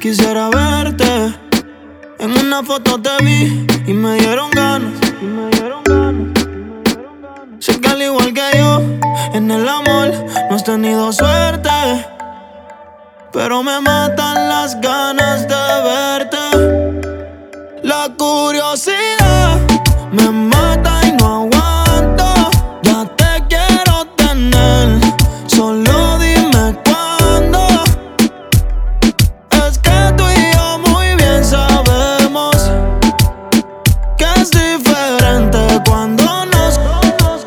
Quisiera verte. En una foto te vi y me dieron ganas. Sé que al igual que yo, en el amor no has tenido suerte, pero me matan las ganas de verte. La curiosidad me mata y no aguanto. Ya te quiero tener, solo dime cuándo. Es que tú y yo muy bien sabemos que es diferente cuando nos conozco.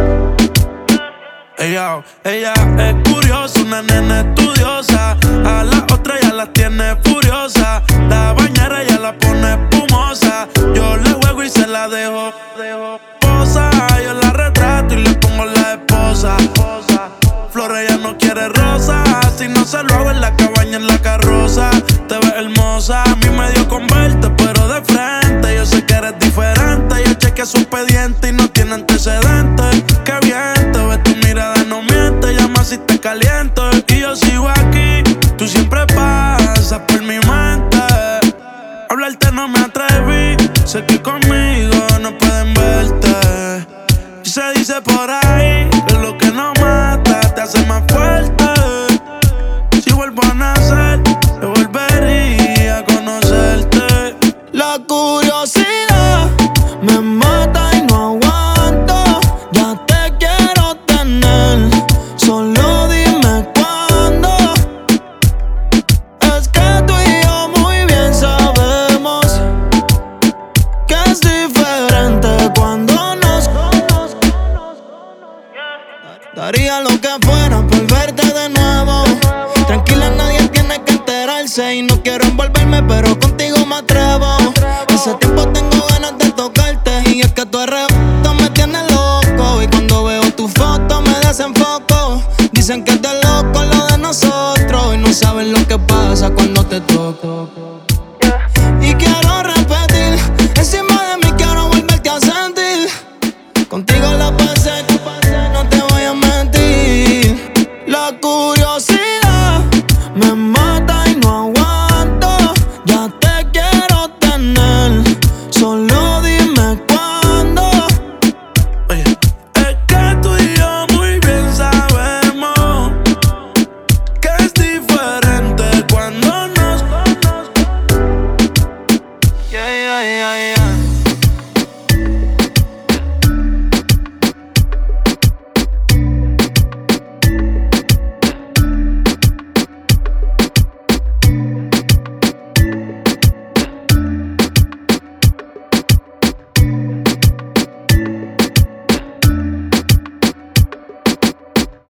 Ella es curiosa, una nena estudiosa. A la otra ya la tiene furiosa. La bañera ya la pone espumosa. Yo le juego y se la dejo posa. Yo la retrato y le pongo la esposa. Flores ella no quiere rosa. Si no se lo hago en la cabaña, en la carroza. Te ves hermosa, a mí me dio con verte, pero de frente. Yo sé que eres diferente. Yo chequeé su expediente y no tiene antecedentes. Qué bien te ves, tu mirada no miente. Llama si te caliento y yo sigo aquí. Tú siempre pasas por mi mente. Hablarte no me atreví. Sé que conmigo no pueden verte. Y se dice por ahí que lo que no mata te hace más fuerte. Si vuelvo a nacer, yo volvería a conocerte. La curiosidad me mata y no aguanto. Ya te quiero tener, solo dime cuándo. Es que tú y yo muy bien sabemos que es diferente cuando nos conozco. Daría lo que fuera por verte de nuevo. Tranquila, nadie tiene que enterarse. Y no quiero envolverme, pero contigo me atrevo. Hace tiempo tengo ganas de tocarte. Y es que tu arrebato me tiene loco. Y cuando veo tu foto me desenfoco. Dicen que es de loco lo de nosotros. Y no saben lo que pasa cuando te toco. Y quiero